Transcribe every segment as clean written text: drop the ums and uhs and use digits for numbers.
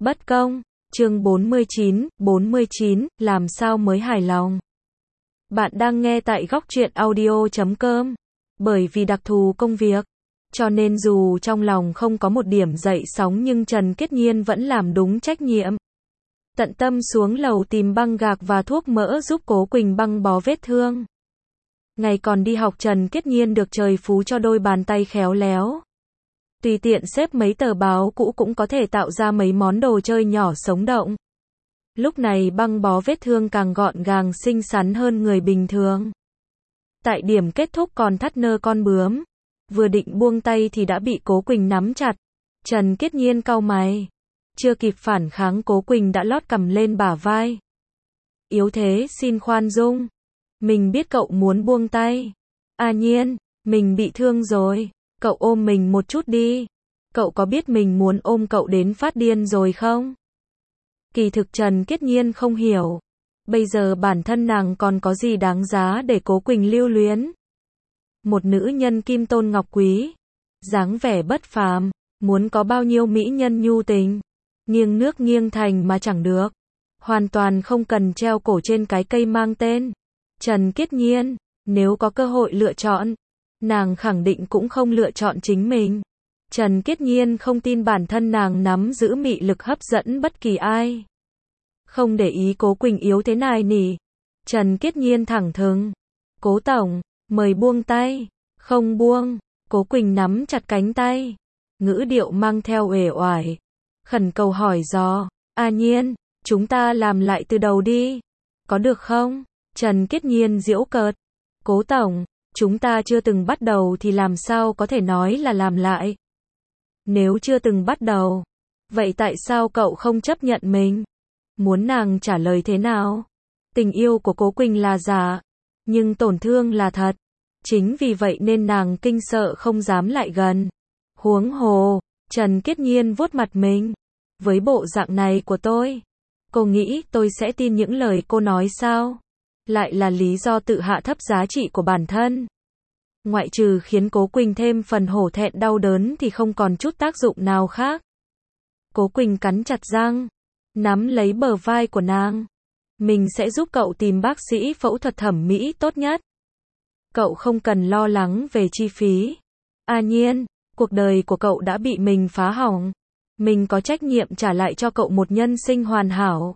Bất công, chương 49, làm sao mới hài lòng. Bạn đang nghe tại góc truyện audio.com. Bởi vì đặc thù công việc, cho nên dù trong lòng không có một điểm dậy sóng nhưng Trần Kết Nhiên vẫn làm đúng trách nhiệm. Tận tâm xuống lầu tìm băng gạc và thuốc mỡ giúp Cố Quỳnh băng bó vết thương. Ngày còn đi học Trần Kết Nhiên được trời phú cho đôi bàn tay khéo léo. Tùy tiện xếp mấy tờ báo cũ cũng có thể tạo ra mấy món đồ chơi nhỏ sống động. Lúc này băng bó vết thương càng gọn gàng xinh xắn hơn người bình thường. Tại điểm kết thúc còn thắt nơ con bướm. Vừa định buông tay thì đã bị Cố Quỳnh nắm chặt. Trần Kết Nhiên cau mày. Chưa kịp phản kháng Cố Quỳnh đã lót cầm lên bả vai. Yếu thế xin khoan dung. Mình biết cậu muốn buông tay. À Nhiên, mình bị thương rồi. Cậu ôm mình một chút đi. Cậu có biết mình muốn ôm cậu đến phát điên rồi không? Kỳ thực Trần Kết Nhiên không hiểu. Bây giờ bản thân nàng còn có gì đáng giá để Cố Quỳnh lưu luyến. Một nữ nhân kim tôn ngọc quý. Dáng vẻ bất phàm. Muốn có bao nhiêu mỹ nhân nhu tình. Nghiêng nước nghiêng thành mà chẳng được. Hoàn toàn không cần treo cổ trên cái cây mang tên Trần Kết Nhiên. Nếu có cơ hội lựa chọn, nàng khẳng định cũng không lựa chọn chính mình. Trần Kết Nhiên không tin bản thân nàng nắm giữ mị lực hấp dẫn bất kỳ ai. Không để ý Cố Quỳnh yếu thế này nỉ. Trần Kết Nhiên thẳng thừng. Cố tổng, mời buông tay. Không buông. Cố Quỳnh nắm chặt cánh tay. Ngữ điệu mang theo uể oải. Khẩn cầu hỏi dò. À Nhiên, chúng ta làm lại từ đầu đi. Có được không? Trần Kết Nhiên giễu cợt. Cố tổng, chúng ta chưa từng bắt đầu thì làm sao có thể nói là làm lại. Nếu chưa từng bắt đầu, vậy tại sao cậu không chấp nhận mình? Muốn nàng trả lời thế nào? Tình yêu của Cố Quỳnh là giả, nhưng tổn thương là thật. Chính vì vậy nên nàng kinh sợ không dám lại gần. Huống hồ, Trần Kết Nhiên vuốt mặt mình. Với bộ dạng này của tôi, cô nghĩ tôi sẽ tin những lời cô nói sao? Lại là lý do tự hạ thấp giá trị của bản thân. Ngoại trừ khiến Cố Quỳnh thêm phần hổ thẹn đau đớn thì không còn chút tác dụng nào khác. Cố Quỳnh cắn chặt răng, nắm lấy bờ vai của nàng. Mình sẽ giúp cậu tìm bác sĩ phẫu thuật thẩm mỹ tốt nhất. Cậu không cần lo lắng về chi phí. À Nhiên, cuộc đời của cậu đã bị mình phá hỏng. Mình có trách nhiệm trả lại cho cậu một nhân sinh hoàn hảo.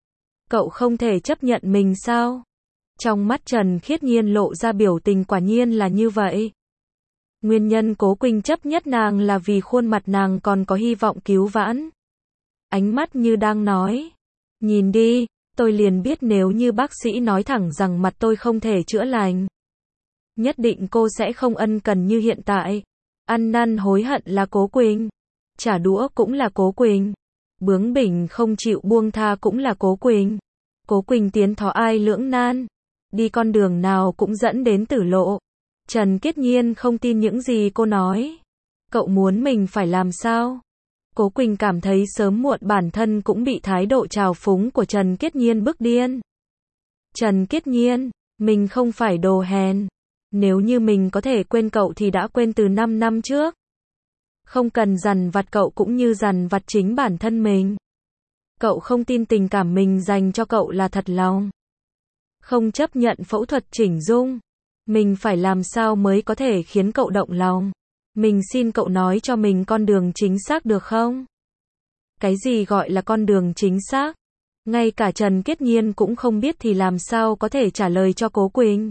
Cậu không thể chấp nhận mình sao? Trong mắt Trần Kết Nhiên lộ ra biểu tình quả nhiên là như vậy. Nguyên nhân Cố Quỳnh chấp nhất nàng là vì khuôn mặt nàng còn có hy vọng cứu vãn. Ánh mắt như đang nói. Nhìn đi, tôi liền biết nếu như bác sĩ nói thẳng rằng mặt tôi không thể chữa lành. Nhất định cô sẽ không ân cần như hiện tại. Ăn năn hối hận là Cố Quỳnh. Trả đũa cũng là Cố Quỳnh. Bướng bỉnh không chịu buông tha cũng là Cố Quỳnh. Cố Quỳnh tiến thó ai lưỡng nan. Đi con đường nào cũng dẫn đến tử lộ. Trần Kết Nhiên không tin những gì cô nói. Cậu muốn mình phải làm sao? Cố Quỳnh cảm thấy sớm muộn bản thân cũng bị thái độ trào phúng của Trần Kết Nhiên bức điên. Trần Kết Nhiên, mình không phải đồ hèn. Nếu như mình có thể quên cậu thì đã quên từ 5 năm trước. Không cần dằn vặt cậu cũng như dằn vặt chính bản thân mình. Cậu không tin tình cảm mình dành cho cậu là thật lòng. Không chấp nhận phẫu thuật chỉnh dung. Mình phải làm sao mới có thể khiến cậu động lòng? Mình xin cậu nói cho mình con đường chính xác được không? Cái gì gọi là con đường chính xác? Ngay cả Trần Kết Nhiên cũng không biết thì làm sao có thể trả lời cho Cố Quỳnh.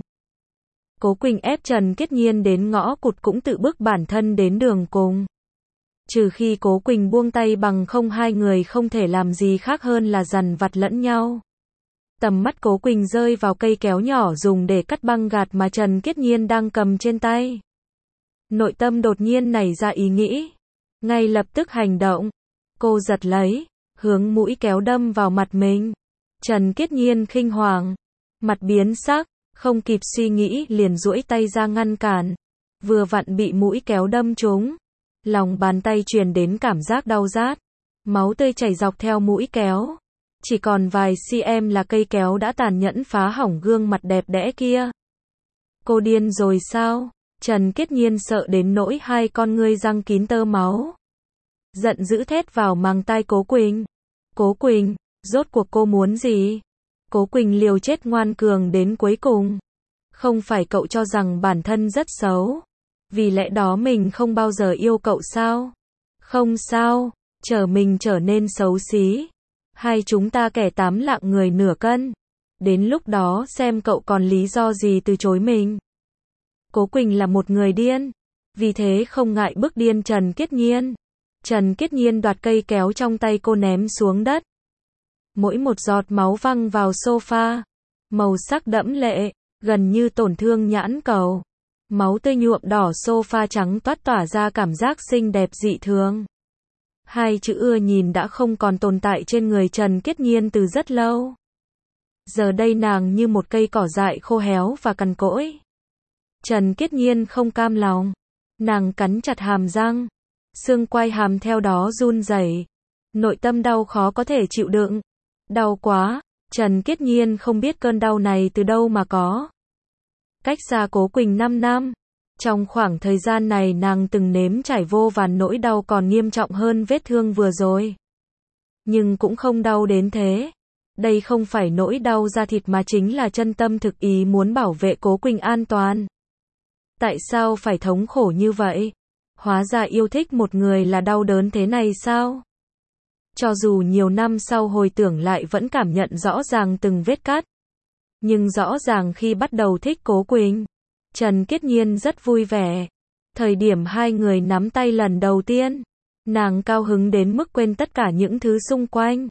Cố Quỳnh ép Trần Kết Nhiên đến ngõ cụt cũng tự bước bản thân đến đường cùng. Trừ khi Cố Quỳnh buông tay bằng không hai người không thể làm gì khác hơn là dằn vặt lẫn nhau. Tầm mắt Cố Quỳnh rơi vào cây kéo nhỏ dùng để cắt băng gạt mà Trần Kết Nhiên đang cầm trên tay. Nội tâm đột nhiên nảy ra ý nghĩ. Ngay lập tức hành động. Cô giật lấy, hướng mũi kéo đâm vào mặt mình. Trần Kết Nhiên khinh hoàng. Mặt biến sắc, không kịp suy nghĩ liền duỗi tay ra ngăn cản. Vừa vặn bị mũi kéo đâm trúng. Lòng bàn tay truyền đến cảm giác đau rát. Máu tươi chảy dọc theo mũi kéo. Chỉ còn vài cm là cây kéo đã tàn nhẫn phá hỏng gương mặt đẹp đẽ kia. Cô điên rồi sao? Trần Kết Nhiên sợ đến nỗi hai con ngươi răng kín tơ máu. Giận dữ thét vào mang tai Cố Quỳnh. Cố Quỳnh, rốt cuộc cô muốn gì? Cố Quỳnh liều chết ngoan cường đến cuối cùng. Không phải cậu cho rằng bản thân rất xấu, vì lẽ đó mình không bao giờ yêu cậu sao? Không sao, chờ mình trở nên xấu xí. Hay chúng ta kẻ 8 lạng người nửa cân. Đến lúc đó xem cậu còn lý do gì từ chối mình. Cố Quỳnh là một người điên, vì thế không ngại bức điên Trần Kiết Nhiên. Trần Kiết Nhiên đoạt cây kéo trong tay cô ném xuống đất. Mỗi một giọt máu văng vào sofa, màu sắc đẫm lệ, gần như tổn thương nhãn cầu. Máu tươi nhuộm đỏ sofa trắng toát tỏa ra cảm giác xinh đẹp dị thường. Hai chữ ưa nhìn đã không còn tồn tại trên người Trần Kiết Nhiên từ rất lâu. Giờ đây nàng như một cây cỏ dại khô héo và cằn cỗi. Trần Kiết Nhiên không cam lòng. Nàng cắn chặt hàm răng. Xương quai hàm theo đó run rẩy. Nội tâm đau khó có thể chịu đựng. Đau quá, Trần Kiết Nhiên không biết cơn đau này từ đâu mà có. Cách xa Cố Quỳnh 5 năm. Trong khoảng thời gian này nàng từng nếm trải vô vàn nỗi đau còn nghiêm trọng hơn vết thương vừa rồi. Nhưng cũng không đau đến thế. Đây không phải nỗi đau da thịt mà chính là chân tâm thực ý muốn bảo vệ Cố Quỳnh an toàn. Tại sao phải thống khổ như vậy? Hóa ra yêu thích một người là đau đớn thế này sao? Cho dù nhiều năm sau hồi tưởng lại vẫn cảm nhận rõ ràng từng vết cắt. Nhưng rõ ràng khi bắt đầu thích Cố Quỳnh, Trần Kiết Nhiên rất vui vẻ. Thời điểm hai người nắm tay lần đầu tiên, nàng cao hứng đến mức quên tất cả những thứ xung quanh.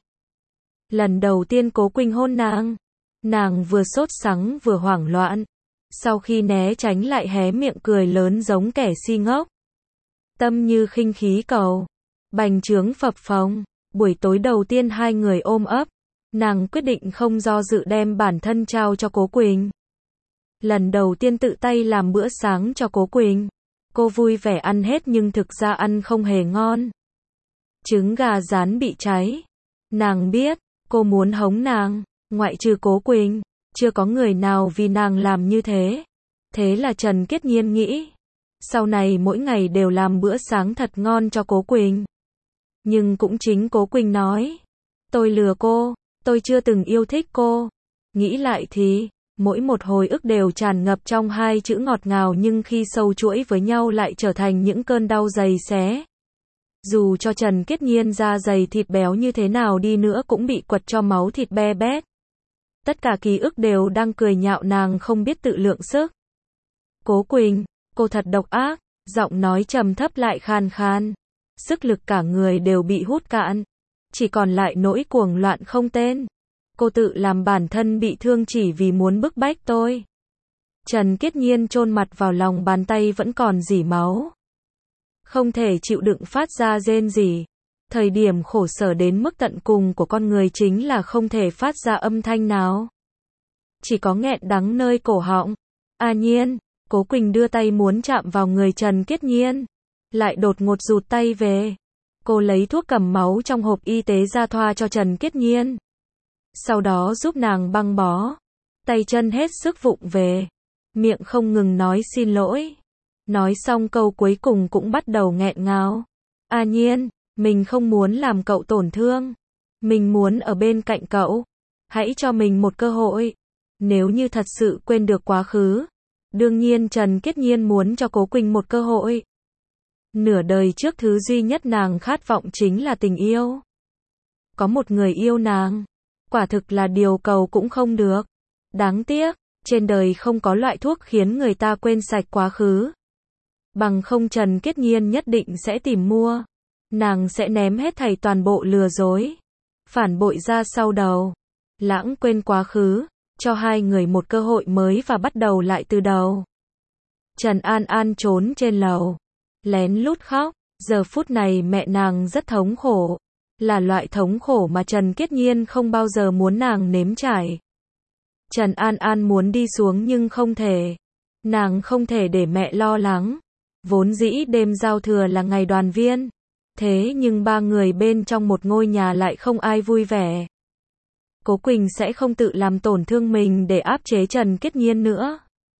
Lần đầu tiên Cố Quỳnh hôn nàng vừa sốt sắng vừa hoảng loạn. Sau khi né tránh lại hé miệng cười lớn giống kẻ si ngốc. Tâm như khinh khí cầu, bành trướng phập phồng. Buổi tối đầu tiên hai người ôm ấp, nàng quyết định không do dự đem bản thân trao cho Cố Quỳnh. Lần đầu tiên tự tay làm bữa sáng cho Cố Quỳnh. Cô vui vẻ ăn hết nhưng thực ra ăn không hề ngon. Trứng gà rán bị cháy. Nàng biết, cô muốn hống nàng, ngoại trừ Cố Quỳnh, chưa có người nào vì nàng làm như thế. Thế là Trần Kiết Nhiên nghĩ, sau này mỗi ngày đều làm bữa sáng thật ngon cho Cố Quỳnh. Nhưng cũng chính Cố Quỳnh nói, tôi lừa cô, tôi chưa từng yêu thích cô. Nghĩ lại thì, mỗi một hồi ức đều tràn ngập trong hai chữ ngọt ngào nhưng khi sâu chuỗi với nhau lại trở thành những cơn đau giày xé. Dù cho Trần Kiết Nhiên da dày thịt béo như thế nào đi nữa cũng bị quật cho máu thịt be bét. Tất cả ký ức đều đang cười nhạo nàng không biết tự lượng sức. Cố Quỳnh, cô thật độc ác, giọng nói trầm thấp lại khan khan. Sức lực cả người đều bị hút cạn. Chỉ còn lại nỗi cuồng loạn không tên. Cô tự làm bản thân bị thương chỉ vì muốn bức bách tôi. Trần Kiết Nhiên chôn mặt vào lòng bàn tay vẫn còn rỉ máu. Không thể chịu đựng phát ra rên rỉ. Thời điểm khổ sở đến mức tận cùng của con người chính là không thể phát ra âm thanh nào. Chỉ có nghẹn đắng nơi cổ họng. A Nhiên, Cố Quỳnh đưa tay muốn chạm vào người Trần Kiết Nhiên. Lại đột ngột rụt tay về. Cô lấy thuốc cầm máu trong hộp y tế ra thoa cho Trần Kiết Nhiên. Sau đó giúp nàng băng bó. Tay chân hết sức vụng về. Miệng không ngừng nói xin lỗi. Nói xong câu cuối cùng cũng bắt đầu nghẹn ngào. A Nhiên, mình không muốn làm cậu tổn thương. Mình muốn ở bên cạnh cậu. Hãy cho mình một cơ hội. Nếu như thật sự quên được quá khứ. Đương nhiên Trần Kiết Nhiên muốn cho Cố Quỳnh một cơ hội. Nửa đời trước thứ duy nhất nàng khát vọng chính là tình yêu. Có một người yêu nàng. Quả thực là điều cầu cũng không được. Đáng tiếc, trên đời không có loại thuốc khiến người ta quên sạch quá khứ. Bằng không Trần Kiết Nhiên nhất định sẽ tìm mua. Nàng sẽ ném hết thảy toàn bộ lừa dối. Phản bội ra sau đầu. Lãng quên quá khứ. Cho hai người một cơ hội mới và bắt đầu lại từ đầu. Trần An An trốn trên lầu. Lén lút khóc. Giờ phút này mẹ nàng rất thống khổ. Là loại thống khổ mà Trần Kiết Nhiên không bao giờ muốn nàng nếm trải. Trần An An muốn đi xuống nhưng không thể. Nàng không thể để mẹ lo lắng. Vốn dĩ đêm giao thừa là ngày đoàn viên. Thế nhưng ba người bên trong một ngôi nhà lại không ai vui vẻ. Cố Quỳnh sẽ không tự làm tổn thương mình để áp chế Trần Kiết Nhiên nữa.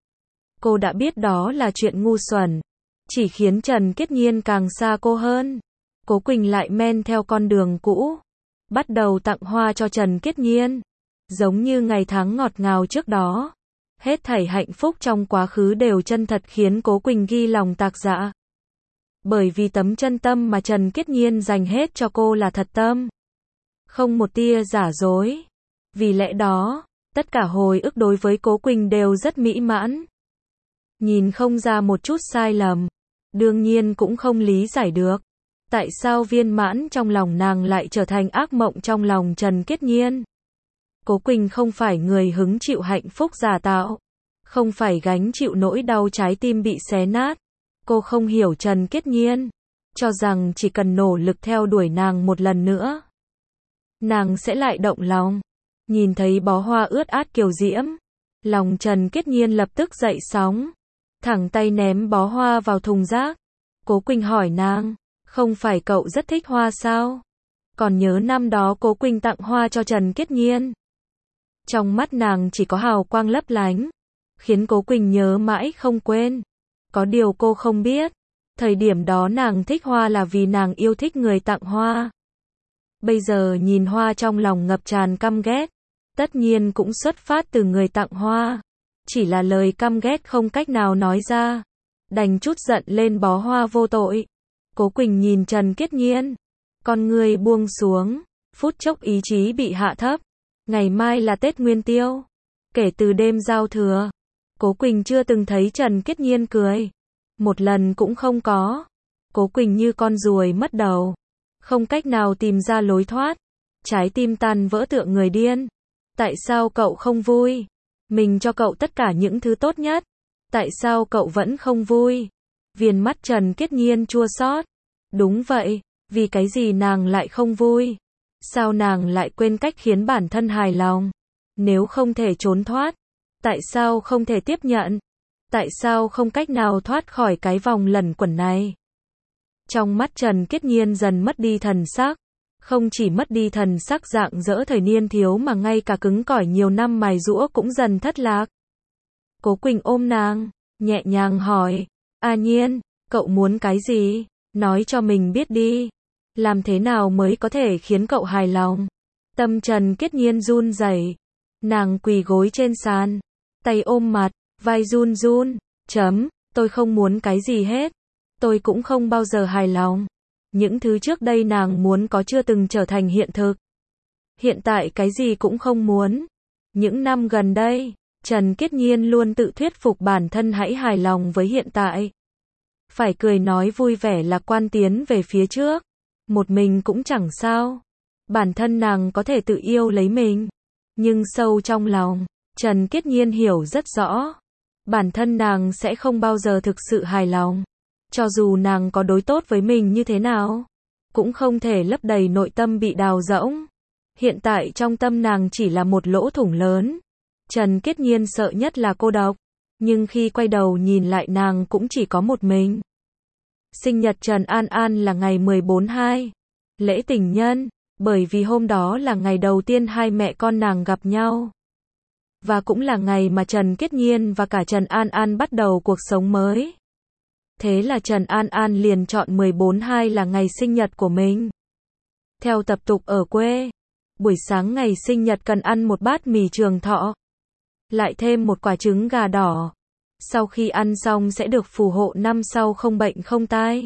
Cô đã biết đó là chuyện ngu xuẩn. Chỉ khiến Trần Kiết Nhiên càng xa cô hơn. Cố Quỳnh lại men theo con đường cũ. bắt đầu tặng hoa cho Trần Kiết Nhiên. Giống như ngày tháng ngọt ngào trước đó. Hết thảy hạnh phúc trong quá khứ đều chân thật khiến Cố Quỳnh ghi lòng tạc dạ. Bởi vì tấm chân tâm mà Trần Kiết Nhiên dành hết cho cô là thật tâm. Không một tia giả dối. Vì lẽ đó, tất cả hồi ức đối với Cố Quỳnh đều rất mỹ mãn. Nhìn không ra một chút sai lầm. Đương nhiên cũng không lý giải được. Tại sao viên mãn trong lòng nàng lại trở thành ác mộng trong lòng Trần Kiết Nhiên? Cố Quỳnh không phải người hứng chịu hạnh phúc giả tạo. Không phải gánh chịu nỗi đau trái tim bị xé nát. Cô không hiểu Trần Kiết Nhiên. Cho rằng chỉ cần nỗ lực theo đuổi nàng một lần nữa, nàng sẽ lại động lòng. Nhìn thấy bó hoa ướt át kiều diễm, lòng Trần Kiết Nhiên lập tức dậy sóng. Thẳng tay ném bó hoa vào thùng rác. Cố Quỳnh hỏi nàng, không phải cậu rất thích hoa sao? Còn nhớ năm đó Cố Quỳnh tặng hoa cho Trần Kiết Nhiên. Trong mắt nàng chỉ có hào quang lấp lánh, khiến Cố Quỳnh nhớ mãi không quên. Có điều cô không biết, thời điểm đó nàng thích hoa là vì nàng yêu thích người tặng hoa. Bây giờ nhìn hoa trong lòng ngập tràn căm ghét, tất nhiên cũng xuất phát từ người tặng hoa. Chỉ là lời căm ghét không cách nào nói ra, đành trút giận lên bó hoa vô tội. Cố Quỳnh nhìn Trần Kiết Nhiên, con người buông xuống, phút chốc ý chí bị hạ thấp. Ngày mai là Tết Nguyên Tiêu. Kể từ đêm giao thừa, Cố Quỳnh chưa từng thấy Trần Kiết Nhiên cười. Một lần cũng không có. Cố Quỳnh như con ruồi mất đầu, không cách nào tìm ra lối thoát. Trái tim tan vỡ tựa người điên. Tại sao cậu không vui? Mình cho cậu tất cả những thứ tốt nhất. Tại sao cậu vẫn không vui? Viền mắt Trần Kiết Nhiên chua xót. Đúng vậy, vì cái gì nàng lại không vui? Sao nàng lại quên cách khiến bản thân hài lòng? Nếu không thể trốn thoát, tại sao không thể tiếp nhận? Tại sao không cách nào thoát khỏi cái vòng luẩn quẩn này? Trong mắt Trần Kiết Nhiên dần mất đi thần sắc. Không chỉ mất đi thần sắc rạng rỡ thời niên thiếu mà ngay cả cứng cỏi nhiều năm mài giũa cũng dần thất lạc. Cố Quỳnh ôm nàng, nhẹ nhàng hỏi, A Nhiên, cậu muốn cái gì? Nói cho mình biết đi. Làm thế nào mới có thể khiến cậu hài lòng? Tâm Trần Kiết Nhiên run rẩy. Nàng quỳ gối trên sàn, tay ôm mặt, vai run run. Tôi không muốn cái gì hết. Tôi cũng không bao giờ hài lòng. Những thứ trước đây nàng muốn có chưa từng trở thành hiện thực. Hiện tại cái gì cũng không muốn. Những năm gần đây, Trần Kiết Nhiên luôn tự thuyết phục bản thân hãy hài lòng với hiện tại. Phải cười nói vui vẻ lạc quan tiến về phía trước. Một mình cũng chẳng sao. Bản thân nàng có thể tự yêu lấy mình. Nhưng sâu trong lòng, Trần Kiết Nhiên hiểu rất rõ. Bản thân nàng sẽ không bao giờ thực sự hài lòng. Cho dù nàng có đối tốt với mình như thế nào, cũng không thể lấp đầy nội tâm bị đào rỗng. Hiện tại trong tâm nàng chỉ là một lỗ thủng lớn. Trần Kiết Nhiên sợ nhất là cô độc. Nhưng khi quay đầu nhìn lại nàng cũng chỉ có một mình. Sinh nhật Trần An An là ngày 14/2. Lễ tình nhân, bởi vì hôm đó là ngày đầu tiên hai mẹ con nàng gặp nhau. Và cũng là ngày mà Trần Kiết Nhiên và cả Trần An An bắt đầu cuộc sống mới. Thế là Trần An An liền chọn 14/2 là ngày sinh nhật của mình. Theo tập tục ở quê, buổi sáng ngày sinh nhật cần ăn một bát mì Trường Thọ, lại thêm một quả trứng gà đỏ. Sau khi ăn xong sẽ được phù hộ năm sau không bệnh không tai.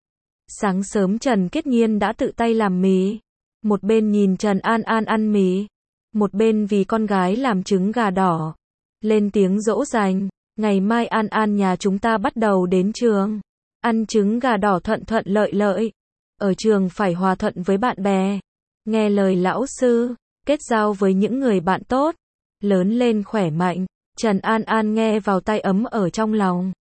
Sáng sớm Trần Kiết Nhiên đã tự tay làm mì. Một bên nhìn Trần An An ăn mì, một bên vì con gái làm trứng gà đỏ, lên tiếng dỗ dành. Ngày mai An An nhà chúng ta bắt đầu đến trường. Ăn trứng gà đỏ thuận thuận lợi lợi. Ở trường phải hòa thuận với bạn bè. Nghe lời lão sư, kết giao với những người bạn tốt. Lớn lên khỏe mạnh. Trần An An nghe vào tai ấm ở trong lòng.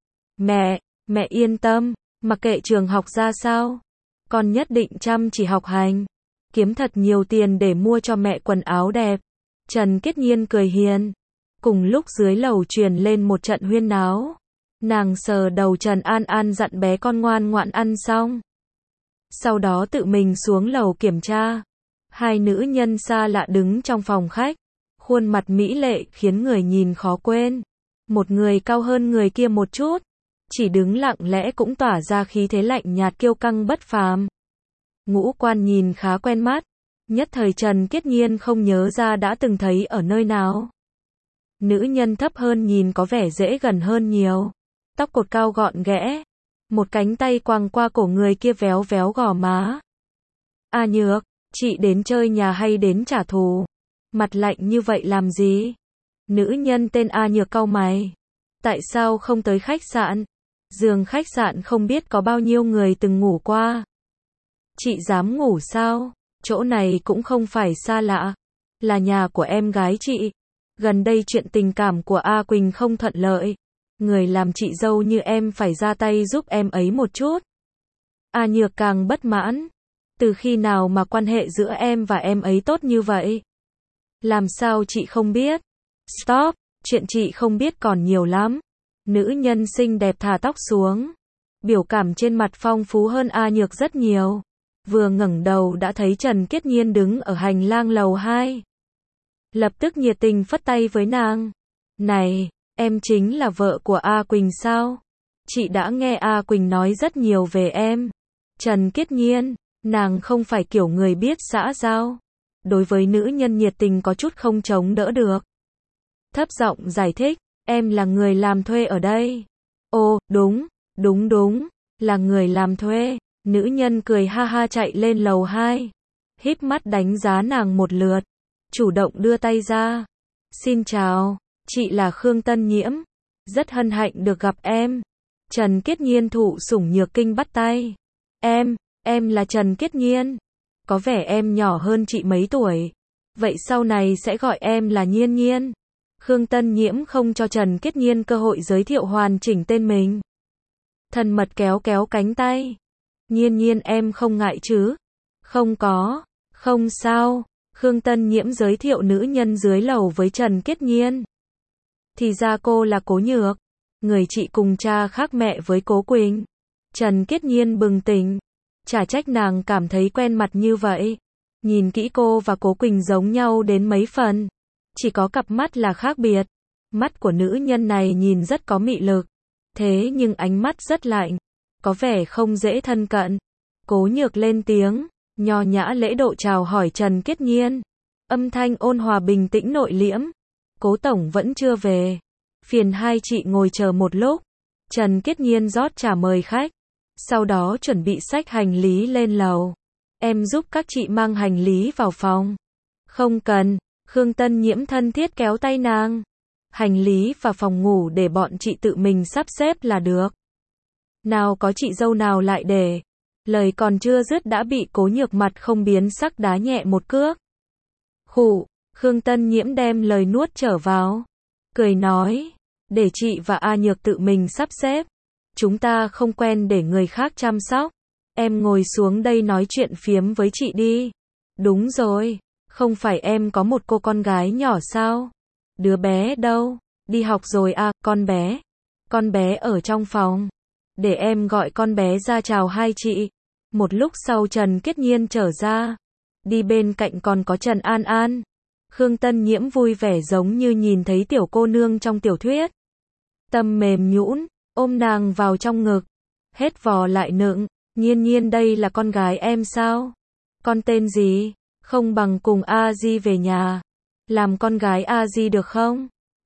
Mẹ yên tâm, mặc kệ trường học ra sao, con nhất định chăm chỉ học hành, kiếm thật nhiều tiền để mua cho mẹ quần áo đẹp. Trần Kiết Nhiên cười hiền. Cùng lúc dưới lầu truyền lên một trận huyên náo. Nàng sờ đầu Trần An An dặn bé con ngoan ngoãn ăn xong. Sau đó tự mình xuống lầu kiểm tra. Hai nữ nhân xa lạ đứng trong phòng khách. Khuôn mặt mỹ lệ khiến người nhìn khó quên. Một người cao hơn người kia một chút. Chỉ đứng lặng lẽ cũng tỏa ra khí thế lạnh nhạt kiêu căng bất phàm. Ngũ quan nhìn khá quen mắt. Nhất thời Trần Kiết Nhiên không nhớ ra đã từng thấy ở nơi nào. Nữ nhân thấp hơn nhìn có vẻ dễ gần hơn nhiều. Tóc cột cao gọn ghẽ. Một cánh tay quàng qua cổ người kia véo véo gò má. A Nhược, chị đến chơi nhà hay đến trả thù? Mặt lạnh như vậy làm gì? Nữ nhân tên A Nhược cau mày. Tại sao không tới khách sạn? Giường khách sạn không biết có bao nhiêu người từng ngủ qua. Chị dám ngủ sao? Chỗ này cũng không phải xa lạ. Là nhà của em gái chị. Gần đây chuyện tình cảm của A Quỳnh không thuận lợi. Người làm chị dâu như em phải ra tay giúp em ấy một chút. A Nhược càng bất mãn. Từ khi nào mà quan hệ giữa em và em ấy tốt như vậy? Làm sao chị không biết? Stop, chuyện chị không biết còn nhiều lắm. Nữ nhân xinh đẹp thả tóc xuống. Biểu cảm trên mặt phong phú hơn A Nhược rất nhiều. Vừa ngẩng đầu đã thấy Trần Kiết Nhiên đứng ở hành lang lầu 2. Lập tức nhiệt tình phất tay với nàng. Này, em chính là vợ của A Quỳnh sao? Chị đã nghe A Quỳnh nói rất nhiều về em. Trần Kiết Nhiên, nàng không phải kiểu người biết xã giao. Đối với nữ nhân nhiệt tình có chút không chống đỡ được. Thấp giọng giải thích, em là người làm thuê ở đây. Ồ, đúng, là người làm thuê. Nữ nhân cười ha ha chạy lên lầu 2. Híp mắt đánh giá nàng một lượt. Chủ động đưa tay ra. Xin chào, chị là Khương Tân Nhiễm. Rất hân hạnh được gặp em. Trần Kiết Nhiên thụ sủng nhược kinh bắt tay. Em là Trần Kiết Nhiên. Có vẻ em nhỏ hơn chị mấy tuổi. Vậy sau này sẽ gọi em là Nhiên Nhiên. Khương Tân Nhiễm không cho Trần Kiết Nhiên cơ hội giới thiệu hoàn chỉnh tên mình. Thân mật kéo kéo cánh tay. Nhiên Nhiên em không ngại chứ? Không có, không sao. Khương Tân Nhiễm giới thiệu nữ nhân dưới lầu với Trần Kiết Nhiên. Thì ra cô là Cố Nhược. Người chị cùng cha khác mẹ với Cố Quỳnh. Trần Kiết Nhiên bừng tỉnh. Chả trách nàng cảm thấy quen mặt như vậy. Nhìn kỹ cô và Cố Quỳnh giống nhau đến mấy phần. Chỉ có cặp mắt là khác biệt. Mắt của nữ nhân này nhìn rất có mị lực. Thế nhưng ánh mắt rất lạnh. Có vẻ không dễ thân cận. Cố Nhược lên tiếng, nho nhã lễ độ chào hỏi Trần Kiết Nhiên. Âm thanh ôn hòa bình tĩnh nội liễm. Cố tổng vẫn chưa về. Phiền hai chị ngồi chờ một lúc. Trần Kiết Nhiên rót trà mời khách. Sau đó chuẩn bị xách hành lý lên lầu. Em giúp các chị mang hành lý vào phòng. Không cần. Khương Tân Nhiễm thân thiết kéo tay nàng. Hành lý và phòng ngủ để bọn chị tự mình sắp xếp là được. Nào có chị dâu nào lại để. Lời còn chưa dứt đã bị Cố Nhược mặt không biến sắc đá nhẹ một cước. Khụ, Khương Tân Nhiễm đem lời nuốt trở vào. Cười nói, để chị và A Nhược tự mình sắp xếp. Chúng ta không quen để người khác chăm sóc. Em ngồi xuống đây nói chuyện phiếm với chị đi. Đúng rồi, không phải em có một cô con gái nhỏ sao? Đứa bé đâu? Đi học rồi à, con bé. Con bé ở trong phòng. Để em gọi con bé ra chào hai chị. Một lúc sau Trần Kiết Nhiên trở ra. Đi bên cạnh còn có Trần An An. Khương Tân Nhiễm vui vẻ giống như nhìn thấy tiểu cô nương trong tiểu thuyết. Tâm mềm nhũn, ôm nàng vào trong ngực. Hết vò lại nựng. Nhiên Nhiên đây là con gái em sao? Con tên gì? Không bằng cùng A Di về nhà. Làm con gái A Di được không?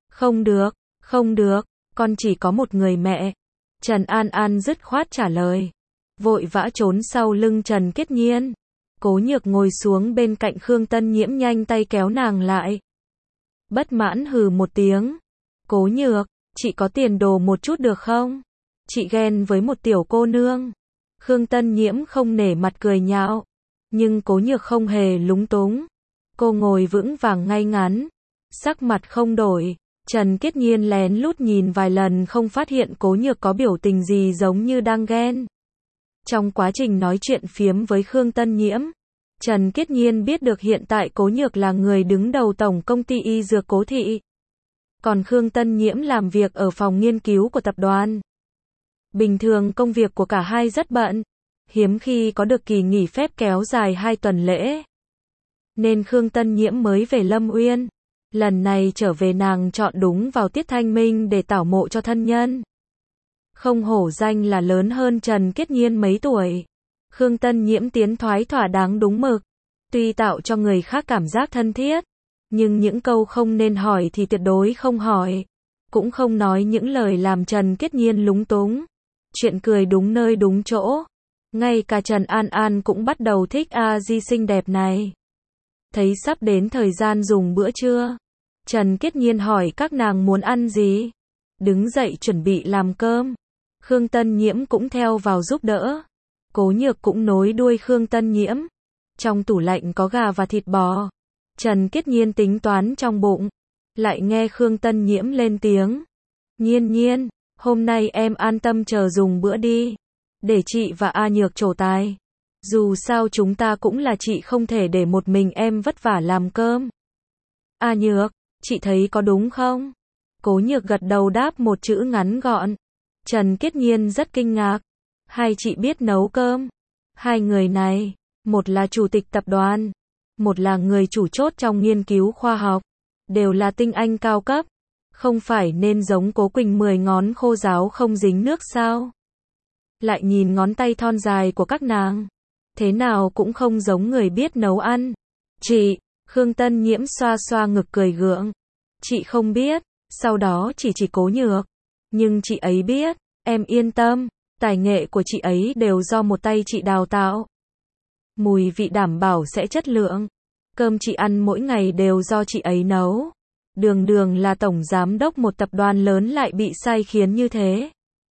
Không được, con chỉ có một người mẹ. Trần An An dứt khoát trả lời. Vội vã trốn sau lưng Trần Kiết Nhiên. Cố Nhược ngồi xuống bên cạnh Khương Tân Nhiễm nhanh tay kéo nàng lại. Bất mãn hừ một tiếng. Cố Nhược, chị có tiền đồ một chút được không? Chị ghen với một tiểu cô nương. Khương Tân Nhiễm không nể mặt cười nhạo. Nhưng Cố Nhược không hề lúng túng. Cô ngồi vững vàng ngay ngắn. Sắc mặt không đổi. Trần Kiết Nhiên lén lút nhìn vài lần không phát hiện Cố Nhược có biểu tình gì giống như đang ghen. Trong quá trình nói chuyện phiếm với Khương Tân Nhiễm, Trần Kiết Nhiên biết được hiện tại Cố Nhược là người đứng đầu tổng công ty y dược Cố Thị. Còn Khương Tân Nhiễm làm việc ở phòng nghiên cứu của tập đoàn. Bình thường công việc của cả hai rất bận, hiếm khi có được kỳ nghỉ phép kéo dài 2 tuần lễ. Nên Khương Tân Nhiễm mới về Lâm Uyên. Lần này trở về nàng chọn đúng vào tiết thanh minh để tảo mộ cho thân nhân. Không hổ danh là lớn hơn Trần Kiết Nhiên mấy tuổi. Khương Tân Nhiễm tiến thoái thỏa đáng đúng mực. tuy tạo cho người khác cảm giác thân thiết, nhưng những câu không nên hỏi thì tuyệt đối không hỏi, cũng không nói những lời làm Trần Kiết Nhiên lúng túng. Chuyện cười đúng nơi đúng chỗ. Ngay cả Trần An An cũng bắt đầu thích A Di xinh đẹp này. Thấy sắp đến thời gian dùng bữa trưa, Trần Kiết Nhiên hỏi các nàng muốn ăn gì. Đứng dậy chuẩn bị làm cơm. Khương Tân Nhiễm cũng theo vào giúp đỡ. Cố Nhược cũng nối đuôi Khương Tân Nhiễm. Trong tủ lạnh có gà và thịt bò. Trần Kiết Nhiên tính toán trong bụng. Lại nghe Khương Tân Nhiễm lên tiếng. Nhiên Nhiên, hôm nay em an tâm chờ dùng bữa đi. Để chị và A Nhược trổ tài. Dù sao chúng ta cũng là chị, không thể để một mình em vất vả làm cơm. A Nhược, chị thấy có đúng không? Cố Nhược gật đầu đáp một chữ ngắn gọn. Trần Kiết Nhiên rất kinh ngạc. Hai chị biết nấu cơm. Hai người này, một là chủ tịch tập đoàn, một là người chủ chốt trong nghiên cứu khoa học. Đều là tinh anh cao cấp. Không phải nên giống Cố Quỳnh 10 ngón khô ráo không dính nước sao? Lại nhìn ngón tay thon dài của các nàng. Thế nào cũng không giống người biết nấu ăn. Chị, Khương Tân Nhiễm xoa xoa ngực cười gượng. Chị không biết, sau đó chỉ Cố Nhược. Nhưng chị ấy biết, em yên tâm, tài nghệ của chị ấy đều do một tay chị đào tạo. Mùi vị đảm bảo sẽ chất lượng. Cơm chị ăn mỗi ngày đều do chị ấy nấu. Đường đường là tổng giám đốc một tập đoàn lớn lại bị sai khiến như thế.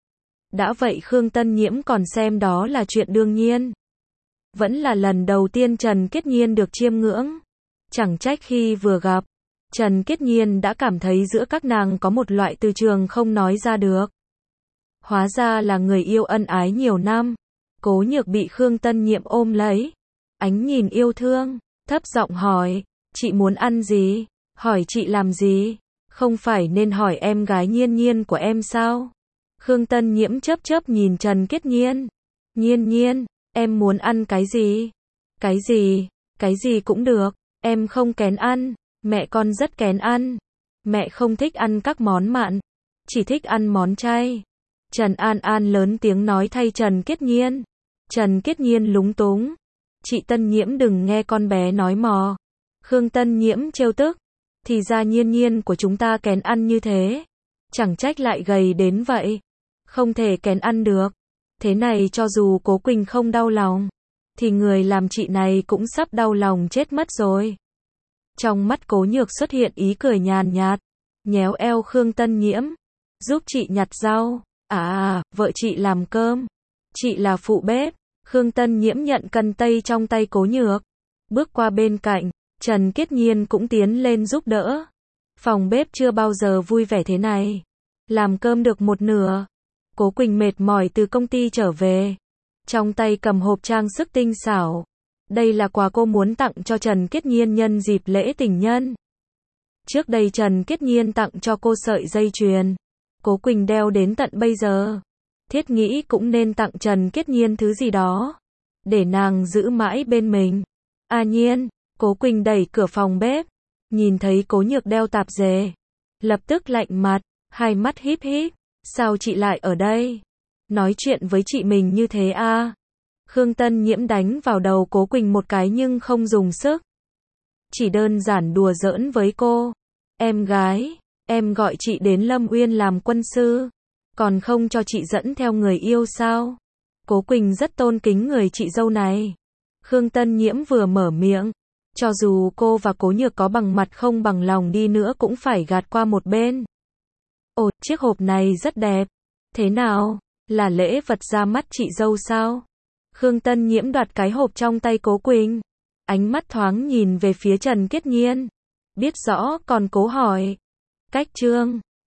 Đã vậy Khương Tân Nhiễm còn xem đó là chuyện đương nhiên. Vẫn là lần đầu tiên Trần Kiết Nhiên được chiêm ngưỡng. Chẳng trách khi vừa gặp, Trần Kiết Nhiên đã cảm thấy giữa các nàng có một loại từ trường không nói ra được. Hóa ra là người yêu ân ái nhiều năm. Cố Nhược bị Khương Tân Nhiễm ôm lấy. Ánh nhìn yêu thương, thấp giọng hỏi, chị muốn ăn gì? Hỏi chị làm gì? Không phải nên hỏi em gái Nhiên Nhiên của em sao? Khương Tân Nhiễm chớp chớp nhìn Trần Kiết Nhiên. Nhiên Nhiên, em muốn ăn cái gì? Cái gì cũng được, em không kén ăn, mẹ con rất kén ăn. Mẹ không thích ăn các món mặn, chỉ thích ăn món chay. Trần An An lớn tiếng nói thay Trần Kiết Nhiên. Trần Kiết Nhiên lúng túng. Chị Tân Nhiễm đừng nghe con bé nói mò. Khương Tân Nhiễm trêu tức. Thì ra Nhiên Nhiên của chúng ta kén ăn như thế. Chẳng trách lại gầy đến vậy. Không thể kén ăn được. Thế này cho dù Cố Quỳnh không đau lòng, thì người làm chị này cũng sắp đau lòng chết mất rồi. Trong mắt Cố Nhược xuất hiện ý cười nhàn nhạt. Nhéo eo Khương Tân Nhiễm. Giúp chị nhặt rau. Vợ chị làm cơm. Chị là phụ bếp. Khương Tân Nhiễm nhận cân tây trong tay Cố Nhược. Bước qua bên cạnh, Trần Kiết Nhiên cũng tiến lên giúp đỡ. Phòng bếp chưa bao giờ vui vẻ thế này. Làm cơm được một nửa. Cố Quỳnh mệt mỏi từ công ty trở về. Trong tay cầm hộp trang sức tinh xảo. Đây là quà cô muốn tặng cho Trần Kiết Nhiên nhân dịp lễ tình nhân. Trước đây Trần Kiết Nhiên tặng cho cô sợi dây chuyền. Cố Quỳnh đeo đến tận bây giờ. Thiết nghĩ cũng nên tặng Trần Kiết Nhiên thứ gì đó. Để nàng giữ mãi bên mình. Nhiên, Cố Quỳnh đẩy cửa phòng bếp. Nhìn thấy Cố Nhược đeo tạp dề. Lập tức lạnh mặt, hai mắt híp híp. Sao chị lại ở đây? Nói chuyện với chị mình như thế à? Khương Tân Nhiễm đánh vào đầu Cố Quỳnh một cái nhưng không dùng sức. Chỉ đơn giản đùa giỡn với cô. Em gái, em gọi chị đến Lâm Uyên làm quân sư. Còn không cho chị dẫn theo người yêu sao? Cố Quỳnh rất tôn kính người chị dâu này. Khương Tân Nhiễm vừa mở miệng. Cho dù cô và Cố Nhược có bằng mặt không bằng lòng đi nữa cũng phải gạt qua một bên. Ồ, chiếc hộp này rất đẹp. Thế nào? Là lễ vật ra mắt chị dâu sao? Khương Tân Nhiễm đoạt cái hộp trong tay Cố Quỳnh. Ánh mắt thoáng nhìn về phía Trần Kiết Nhiên. Biết rõ còn cố hỏi. Cách chương